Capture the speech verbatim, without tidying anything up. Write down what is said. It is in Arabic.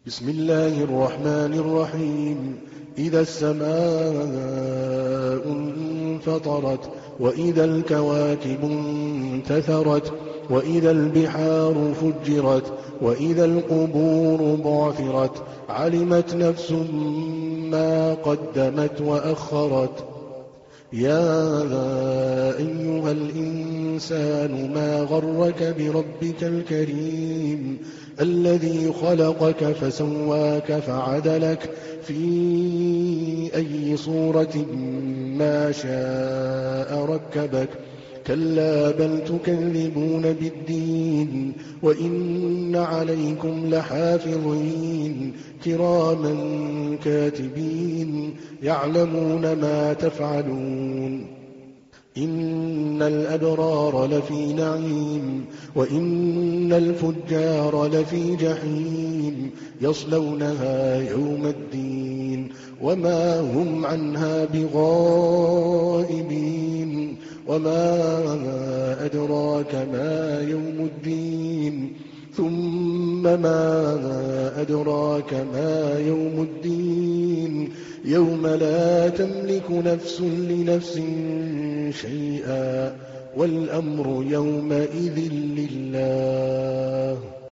بسم الله الرحمن الرحيم. إذا السماء انفطرت وإذا الكواكب انتثرت وإذا البحار فجرت وإذا القبور بعثرت علمت نفس ما قدمت وأخرت. يا أيها الإنسان ما غرك بربك الكريم الذي خلقك فسواك فعدلك في أي صورة ما شاء ركبك. كلا بل تكذبون بالدين وإن عليكم لحافظين كراما كاتبين يعلمون ما تفعلون. إن الأبرار لفي نعيم وإن الفجار لفي جحيم يصلونها يوم الدين وما هم عنها بغائبين. وما أدراك ما يوم الدين ثم ما أدراك ما يوم الدين يوم لا تملك نفس لنفس شيئا والأمر يومئذ لله.